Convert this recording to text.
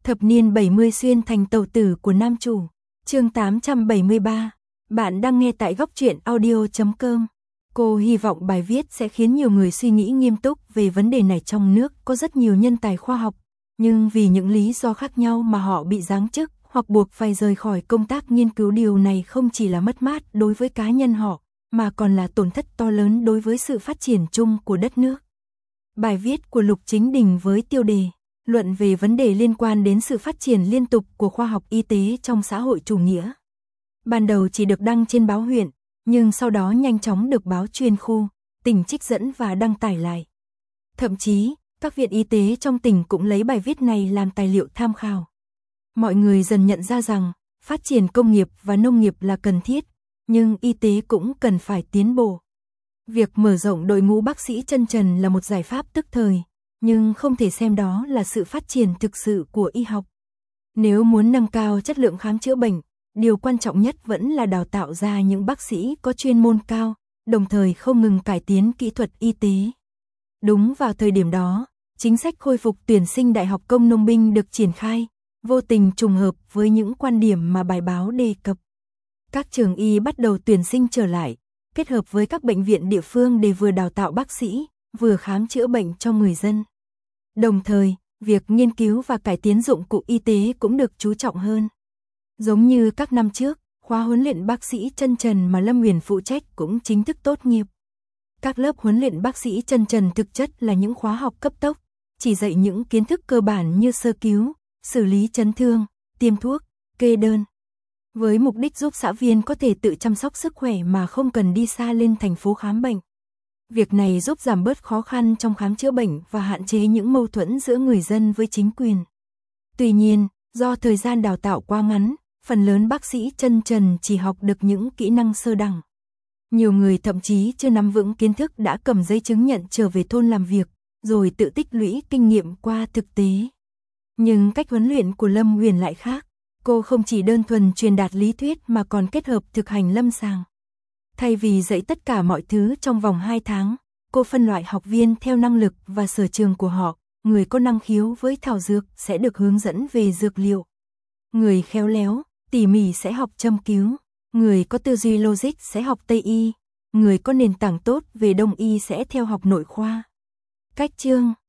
Thập niên 70 xuyên thành tàu tử của nam chủ. Chương 873. Bạn đang nghe tại góc truyện audio.com. Cô hy vọng bài viết sẽ khiến nhiều người suy nghĩ nghiêm túc về vấn đề này. Trong nước có rất nhiều nhân tài khoa học, nhưng vì những lý do khác nhau mà họ bị giáng chức hoặc buộc phải rời khỏi công tác nghiên cứu. Điều này không chỉ là mất mát đối với cá nhân họ, mà còn là tổn thất to lớn đối với sự phát triển chung của đất nước. Bài viết của Lục Chính Đình với tiêu đề luận về vấn đề liên quan đến sự phát triển liên tục của khoa học y tế trong xã hội chủ nghĩa. Ban đầu chỉ được đăng trên báo huyện, nhưng sau đó nhanh chóng được báo chuyên khu, tỉnh trích dẫn và đăng tải lại. Thậm chí, các viện y tế trong tỉnh cũng lấy bài viết này làm tài liệu tham khảo. Mọi người dần nhận ra rằng, phát triển công nghiệp và nông nghiệp là cần thiết, nhưng y tế cũng cần phải tiến bộ. Việc mở rộng đội ngũ bác sĩ chân trần là một giải pháp tức thời, nhưng không thể xem đó là sự phát triển thực sự của y học. Nếu muốn nâng cao chất lượng khám chữa bệnh, điều quan trọng nhất vẫn là đào tạo ra những bác sĩ có chuyên môn cao, đồng thời không ngừng cải tiến kỹ thuật y tế. Đúng vào thời điểm đó, chính sách khôi phục tuyển sinh Đại học Công Nông binh được triển khai, vô tình trùng hợp với những quan điểm mà bài báo đề cập. Các trường y bắt đầu tuyển sinh trở lại, kết hợp với các bệnh viện địa phương để vừa đào tạo bác sĩ, vừa khám chữa bệnh cho người dân. Đồng thời, việc nghiên cứu và cải tiến dụng cụ y tế cũng được chú trọng hơn. Giống như các năm trước, khóa huấn luyện bác sĩ chân trần mà Lâm Huyền phụ trách cũng chính thức tốt nghiệp. Các lớp huấn luyện bác sĩ chân trần thực chất là những khóa học cấp tốc, chỉ dạy những kiến thức cơ bản như sơ cứu, xử lý chấn thương, tiêm thuốc, kê đơn. Với mục đích giúp xã viên có thể tự chăm sóc sức khỏe mà không cần đi xa lên thành phố khám bệnh. Việc này giúp giảm bớt khó khăn trong khám chữa bệnh và hạn chế những mâu thuẫn giữa người dân với chính quyền. Tuy nhiên, do thời gian đào tạo quá ngắn, phần lớn bác sĩ chân trần chỉ học được những kỹ năng sơ đẳng. Nhiều người thậm chí chưa nắm vững kiến thức đã cầm giấy chứng nhận trở về thôn làm việc, rồi tự tích lũy kinh nghiệm qua thực tế. Nhưng cách huấn luyện của Lâm Huyền lại khác, cô không chỉ đơn thuần truyền đạt lý thuyết mà còn kết hợp thực hành lâm sàng. Thay vì dạy tất cả mọi thứ trong vòng 2 tháng, cô phân loại học viên theo năng lực và sở trường của họ. Người có năng khiếu với thảo dược sẽ được hướng dẫn về dược liệu. Người khéo léo, tỉ mỉ sẽ học châm cứu. Người có tư duy logic sẽ học Tây y. Người có nền tảng tốt về Đông y sẽ theo học nội khoa. Cách chương